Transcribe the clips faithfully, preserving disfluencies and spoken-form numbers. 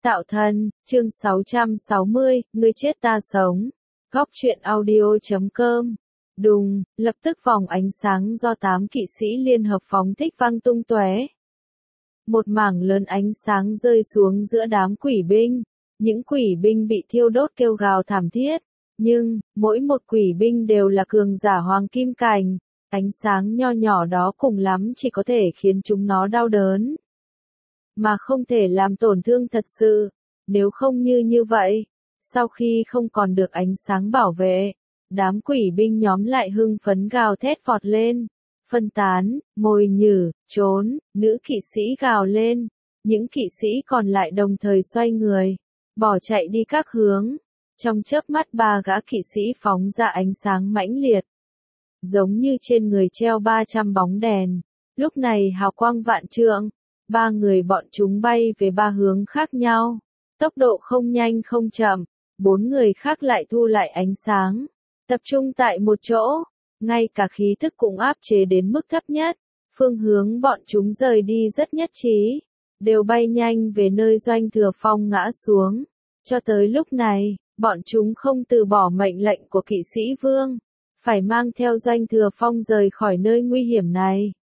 Tạo thân, chương sáu trăm sáu mươi, ngươi chết ta sống. Góc truyện audio chấm com. Đùng, lập tức vòng ánh sáng do tám kỵ sĩ liên hợp phóng thích văng tung tóe. Một mảng lớn ánh sáng rơi xuống giữa đám quỷ binh. Những quỷ binh bị thiêu đốt kêu gào thảm thiết. Nhưng, mỗi một quỷ binh đều là cường giả hoàng kim cành. Ánh sáng nho nhỏ đó cùng lắm chỉ có thể khiến chúng nó đau đớn, mà không thể làm tổn thương thật sự. Nếu không như như vậy, sau khi không còn được ánh sáng bảo vệ, đám quỷ binh nhóm lại hưng phấn gào thét vọt lên, phân tán, mồi nhử, trốn, nữ kỵ sĩ gào lên, những kỵ sĩ còn lại đồng thời xoay người, bỏ chạy đi các hướng. Trong chớp mắt ba gã kỵ sĩ phóng ra ánh sáng mãnh liệt, giống như trên người treo ba trăm bóng đèn. Lúc này hào quang vạn trượng, ba người bọn chúng bay về ba hướng khác nhau, tốc độ không nhanh không chậm. Bốn người khác lại thu lại ánh sáng, tập trung tại một chỗ, ngay cả khí thức cũng áp chế đến mức thấp nhất. Phương hướng bọn chúng rời đi rất nhất trí, đều bay nhanh về nơi Doanh Thừa Phong ngã xuống. Cho tới lúc này, bọn chúng không từ bỏ mệnh lệnh của kỵ sĩ vương, phải mang theo Doanh Thừa Phong rời khỏi nơi nguy hiểm này.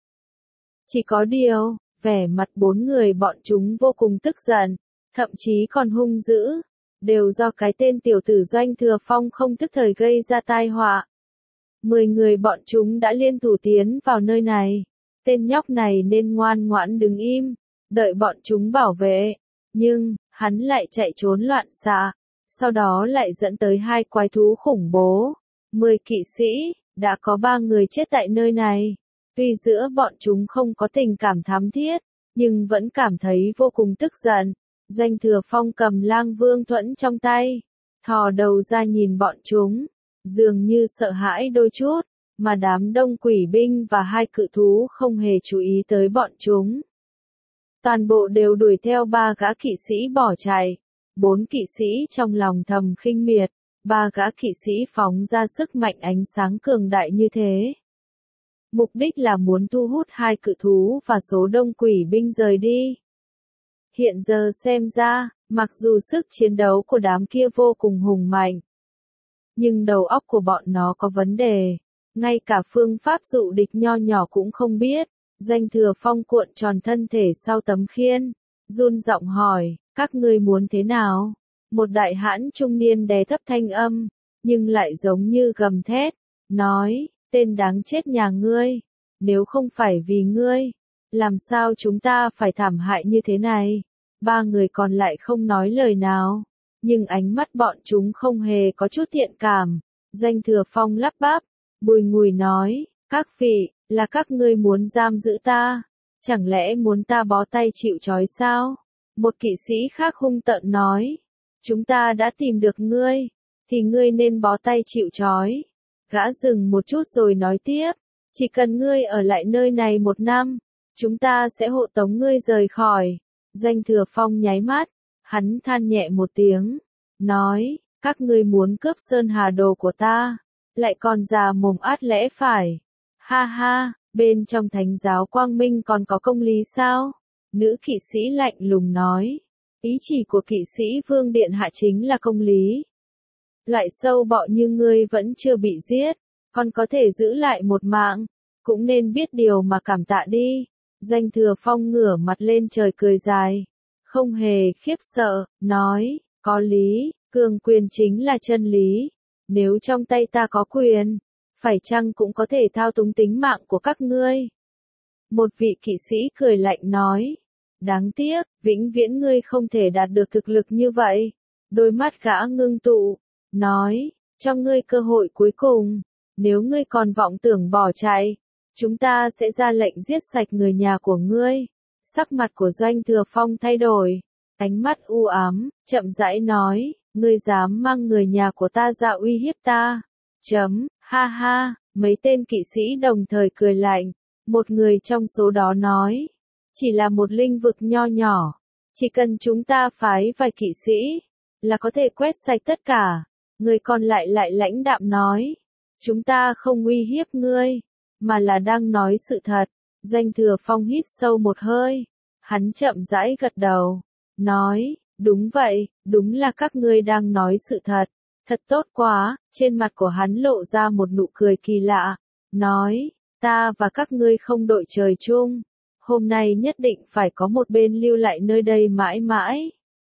Chỉ có điều, vẻ mặt bốn người bọn chúng vô cùng tức giận, thậm chí còn hung dữ, đều do cái tên tiểu tử Doanh Thừa Phong không tức thời gây ra tai họa. Mười người bọn chúng đã liên thủ tiến vào nơi này, tên nhóc này nên ngoan ngoãn đứng im, đợi bọn chúng bảo vệ, nhưng, hắn lại chạy trốn loạn xạ, sau đó lại dẫn tới hai quái thú khủng bố. Mười kỵ sĩ, đã có ba người chết tại nơi này. Tuy giữa bọn chúng không có tình cảm thắm thiết, nhưng vẫn cảm thấy vô cùng tức giận. Doanh Thừa Phong cầm lang vương thuẫn trong tay, thò đầu ra nhìn bọn chúng, dường như sợ hãi đôi chút, mà đám đông quỷ binh và hai cự thú không hề chú ý tới bọn chúng. Toàn bộ đều đuổi theo ba gã kỵ sĩ bỏ chạy. Bốn kỵ sĩ trong lòng thầm khinh miệt, ba gã kỵ sĩ phóng ra sức mạnh ánh sáng cường đại như thế. Mục đích là muốn thu hút hai cự thú và số đông quỷ binh rời đi. Hiện giờ xem ra, mặc dù sức chiến đấu của đám kia vô cùng hùng mạnh, nhưng đầu óc của bọn nó có vấn đề, ngay cả phương pháp dụ địch nho nhỏ cũng không biết. Doanh Thừa Phong cuộn tròn thân thể sau tấm khiên, run giọng hỏi, các ngươi muốn thế nào? Một đại hãn trung niên đè thấp thanh âm, nhưng lại giống như gầm thét, nói, tên đáng chết nhà ngươi, nếu không phải vì ngươi, làm sao chúng ta phải thảm hại như thế này? Ba người còn lại không nói lời nào, nhưng ánh mắt bọn chúng không hề có chút thiện cảm. Doanh Thừa Phong lắp bắp, bùi ngùi nói, các vị, là các ngươi muốn giam giữ ta, chẳng lẽ muốn ta bó tay chịu trói sao? Một kỵ sĩ khác hung tợn nói, chúng ta đã tìm được ngươi, thì ngươi nên bó tay chịu trói. Gã dừng một chút rồi nói tiếp, chỉ cần ngươi ở lại nơi này một năm, chúng ta sẽ hộ tống ngươi rời khỏi. Doanh Thừa Phong nháy mắt, hắn than nhẹ một tiếng, nói, các ngươi muốn cướp Sơn Hà Đồ của ta, lại còn già mồm át lẽ phải. Ha ha, bên trong thánh giáo quang minh còn có công lý sao? Nữ kỵ sĩ lạnh lùng nói, ý chỉ của kỵ sĩ vương điện hạ chính là công lý. Loại sâu bọ như ngươi vẫn chưa bị giết, còn có thể giữ lại một mạng, cũng nên biết điều mà cảm tạ đi. Doanh Thừa Phong ngửa mặt lên trời cười dài, không hề khiếp sợ, nói, có lý, cường quyền chính là chân lý. Nếu trong tay ta có quyền, phải chăng cũng có thể thao túng tính mạng của các ngươi? Một vị kỵ sĩ cười lạnh nói, đáng tiếc, vĩnh viễn ngươi không thể đạt được thực lực như vậy. Đôi mắt gã ngưng tụ, nói, cho ngươi cơ hội cuối cùng, nếu ngươi còn vọng tưởng bỏ chạy, chúng ta sẽ ra lệnh giết sạch người nhà của ngươi. Sắc mặt của Doanh Thừa Phong thay đổi, ánh mắt u ám, chậm rãi nói, ngươi dám mang người nhà của ta ra uy hiếp ta? Chấm, ha ha, mấy tên kỵ sĩ đồng thời cười lạnh, một người trong số đó nói, chỉ là một linh vực nho nhỏ, chỉ cần chúng ta phái vài kỵ sĩ, là có thể quét sạch tất cả. Người còn lại lại lãnh đạm nói, chúng ta không uy hiếp ngươi, mà là đang nói sự thật. Doanh Thừa Phong hít sâu một hơi, hắn chậm rãi gật đầu, nói, Đúng vậy, đúng là các ngươi đang nói sự thật. Thật tốt quá, trên mặt của hắn lộ ra một nụ cười kỳ lạ. Nói, ta và các ngươi không đội trời chung. Hôm nay nhất định phải có một bên lưu lại nơi đây mãi mãi.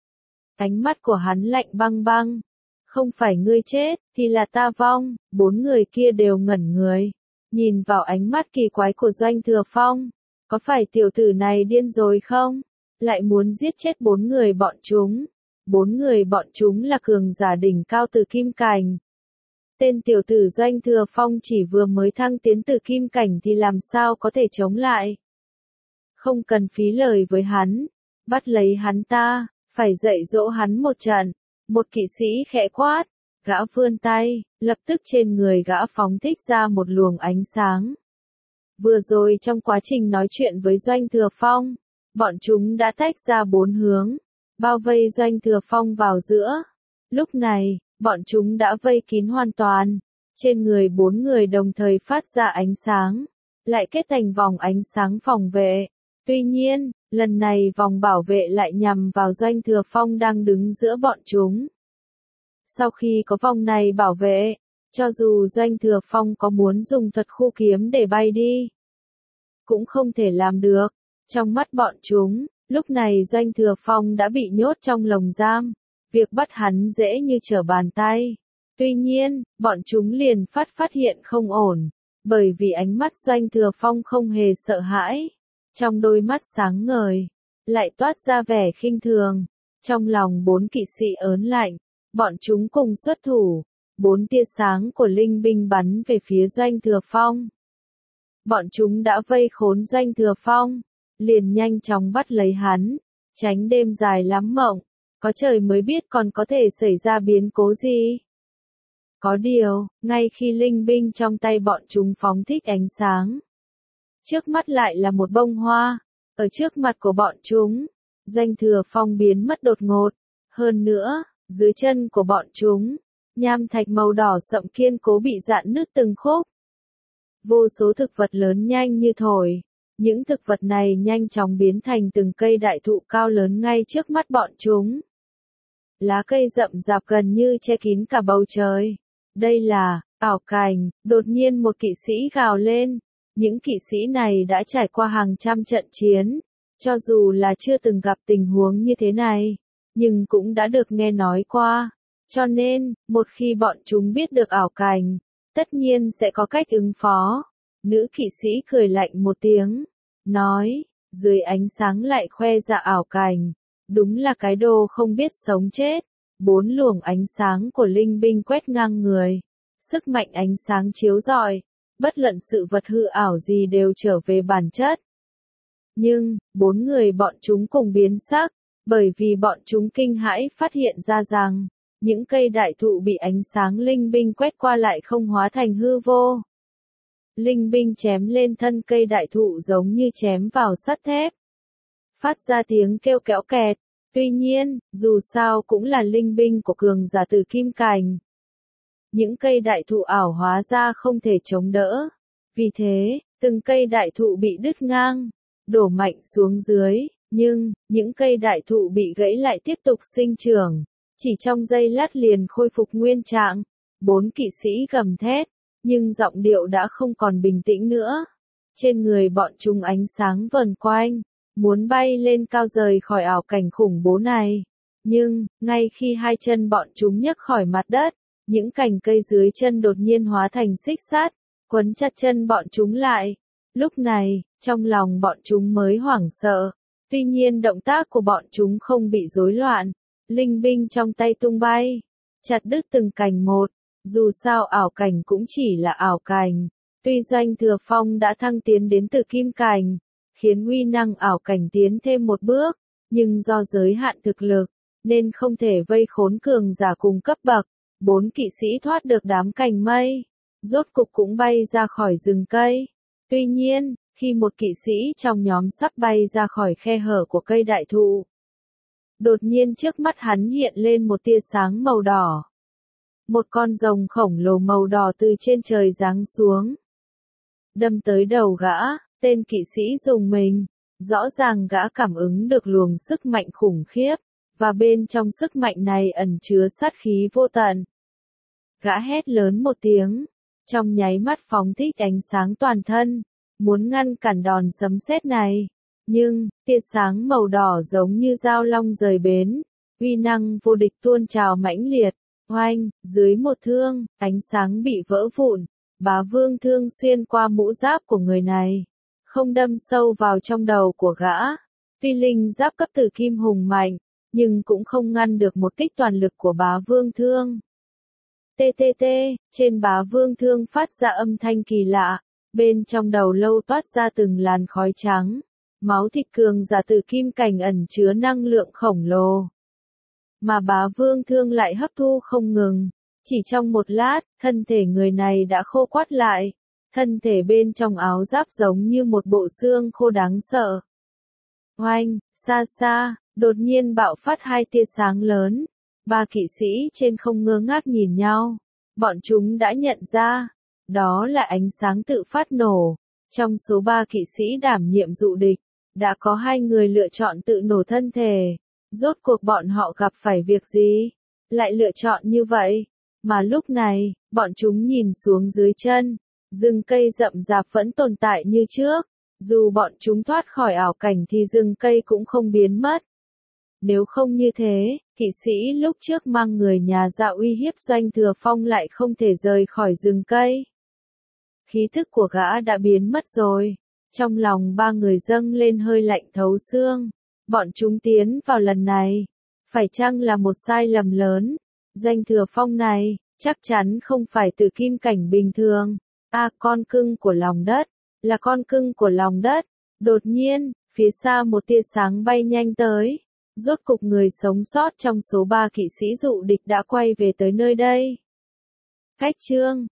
Ánh mắt của hắn lạnh băng băng. Không phải ngươi chết, thì là ta vong. Bốn người kia đều ngẩn người. Nhìn vào ánh mắt kỳ quái của Doanh Thừa Phong. Có phải tiểu tử này điên rồi không? Lại muốn giết chết bốn người bọn chúng. Bốn người bọn chúng là cường giả đỉnh cao từ kim cảnh. Tên tiểu tử Doanh Thừa Phong chỉ vừa mới thăng tiến từ kim cảnh thì làm sao có thể chống lại. Không cần phí lời với hắn. Bắt lấy hắn ta, phải dạy dỗ hắn một trận. Một kỵ sĩ khẽ quát. Gã vươn tay, lập tức trên người gã phóng thích ra một luồng ánh sáng. Vừa rồi trong quá trình nói chuyện với Doanh Thừa Phong, bọn chúng đã tách ra bốn hướng, bao vây Doanh Thừa Phong vào giữa. Lúc này, bọn chúng đã vây kín hoàn toàn. Trên người bốn người đồng thời phát ra ánh sáng, lại kết thành vòng ánh sáng phòng vệ. Tuy nhiên, lần này vòng bảo vệ lại nhằm vào Doanh Thừa Phong đang đứng giữa bọn chúng. Sau khi có vòng này bảo vệ, cho dù Doanh Thừa Phong có muốn dùng thuật khu kiếm để bay đi, cũng không thể làm được. Trong mắt bọn chúng, lúc này Doanh Thừa Phong đã bị nhốt trong lồng giam. Việc bắt hắn dễ như trở bàn tay. Tuy nhiên, bọn chúng liền phát phát hiện không ổn. Bởi vì ánh mắt Doanh Thừa Phong không hề sợ hãi. Trong đôi mắt sáng ngời, lại toát ra vẻ khinh thường. Trong lòng bốn kỵ sĩ ớn lạnh, bọn chúng cùng xuất thủ. Bốn tia sáng của linh binh bắn về phía Doanh Thừa Phong. Bọn chúng đã vây khốn Doanh Thừa Phong, liền nhanh chóng bắt lấy hắn, tránh đêm dài lắm mộng. Có trời mới biết còn có thể xảy ra biến cố gì. Có điều, ngay khi linh binh trong tay bọn chúng phóng thích ánh sáng, trước mắt lại là một bông hoa. Ở trước mặt của bọn chúng, Doanh Thừa Phong biến mất đột ngột. Hơn nữa, dưới chân của bọn chúng, nham thạch màu đỏ sậm kiên cố bị rạn nứt từng khúc. Vô số thực vật lớn nhanh như thổi. Những thực vật này nhanh chóng biến thành từng cây đại thụ cao lớn ngay trước mắt bọn chúng. Lá cây rậm rạp gần như che kín cả bầu trời. Đây là ảo cảnh. Đột nhiên một kỵ sĩ gào lên. Những kỵ sĩ này đã trải qua hàng trăm trận chiến. Cho dù là chưa từng gặp tình huống như thế này, nhưng cũng đã được nghe nói qua. Cho nên, một khi bọn chúng biết được ảo cảnh, tất nhiên sẽ có cách ứng phó. Nữ kỵ sĩ cười lạnh một tiếng, nói, dưới ánh sáng lại khoe ra ảo cảnh. Đúng là cái đồ không biết sống chết. Bốn luồng ánh sáng của linh binh quét ngang người. Sức mạnh ánh sáng chiếu rọi. Bất luận sự vật hư ảo gì đều trở về bản chất. Nhưng, bốn người bọn chúng cùng biến sắc. Bởi vì bọn chúng kinh hãi phát hiện ra rằng, những cây đại thụ bị ánh sáng linh binh quét qua lại không hóa thành hư vô. Linh binh chém lên thân cây đại thụ giống như chém vào sắt thép. Phát ra tiếng kêu kéo kẹt. Tuy nhiên, dù sao cũng là linh binh của cường giả từ kim cảnh. Những cây đại thụ ảo hóa ra không thể chống đỡ. Vì thế, từng cây đại thụ bị đứt ngang, đổ mạnh xuống dưới. Nhưng, những cây đại thụ bị gãy lại tiếp tục sinh trưởng. Chỉ trong giây lát liền khôi phục nguyên trạng. Bốn kỵ sĩ gầm thét, nhưng giọng điệu đã không còn bình tĩnh nữa. Trên người bọn chúng ánh sáng vờn quanh, muốn bay lên cao rời khỏi ảo cảnh khủng bố này. Nhưng, ngay khi hai chân bọn chúng nhấc khỏi mặt đất, những cành cây dưới chân đột nhiên hóa thành xích sắt, quấn chặt chân bọn chúng lại. Lúc này, trong lòng bọn chúng mới hoảng sợ. Tuy nhiên động tác của bọn chúng không bị rối loạn. Linh binh trong tay tung bay, chặt đứt từng cành một. Dù sao ảo cảnh cũng chỉ là ảo cảnh. Tuy Doanh Thừa Phong đã thăng tiến đến từ kim cảnh, khiến uy năng ảo cảnh tiến thêm một bước, nhưng do giới hạn thực lực, nên không thể vây khốn cường giả cùng cấp bậc. Bốn kỵ sĩ thoát được đám cành mây, rốt cục cũng bay ra khỏi rừng cây. Tuy nhiên, khi một kỵ sĩ trong nhóm sắp bay ra khỏi khe hở của cây đại thụ, đột nhiên trước mắt hắn hiện lên một tia sáng màu đỏ. Một con rồng khổng lồ màu đỏ từ trên trời giáng xuống, đâm tới đầu gã. Tên kỵ sĩ rùng mình, rõ ràng gã cảm ứng được luồng sức mạnh khủng khiếp, và bên trong sức mạnh này ẩn chứa sát khí vô tận. Gã hét lớn một tiếng, trong nháy mắt phóng thích ánh sáng toàn thân, muốn ngăn cản đòn sấm sét này. Nhưng, tia sáng màu đỏ giống như dao long rời bến, uy năng vô địch tuôn trào mãnh liệt, oanh, dưới một thương, ánh sáng bị vỡ vụn, bá vương thương xuyên qua mũ giáp của người này, không đâm sâu vào trong đầu của gã. Tuy linh giáp cấp tử kim hùng mạnh, nhưng cũng không ngăn được một kích toàn lực của bá vương thương. Tê tê tê, trên bá vương thương phát ra âm thanh kỳ lạ, bên trong đầu lâu toát ra từng làn khói trắng, máu thịt cường giả tử kim cảnh ẩn chứa năng lượng khổng lồ. Mà bá vương thương lại hấp thu không ngừng, chỉ trong một lát, thân thể người này đã khô quắt lại, thân thể bên trong áo giáp giống như một bộ xương khô đáng sợ. Oanh, xa xa, đột nhiên bạo phát hai tia sáng lớn. Ba kỵ sĩ trên không ngơ ngác nhìn nhau. Bọn chúng đã nhận ra, đó là ánh sáng tự phát nổ. Trong số ba kỵ sĩ đảm nhiệm dụ địch, đã có hai người lựa chọn tự nổ thân thể. Rốt cuộc bọn họ gặp phải việc gì? Lại lựa chọn như vậy. Mà lúc này, bọn chúng nhìn xuống dưới chân. Rừng cây rậm rạp vẫn tồn tại như trước. Dù bọn chúng thoát khỏi ảo cảnh thì rừng cây cũng không biến mất. Nếu không như thế, kỵ sĩ lúc trước mang người nhà ra uy hiếp Doanh Thừa Phong lại không thể rời khỏi rừng cây. Khí thức của gã đã biến mất rồi. Trong lòng ba người dâng lên hơi lạnh thấu xương. Bọn chúng tiến vào lần này. Phải chăng là một sai lầm lớn? Doanh Thừa Phong này, chắc chắn không phải tử kim cảnh bình thường. À, con cưng của lòng đất. Là con cưng của lòng đất. Đột nhiên, phía xa một tia sáng bay nhanh tới. Rốt cục người sống sót trong số ba kỵ sĩ dụ địch đã quay về tới nơi đây. Khách trương,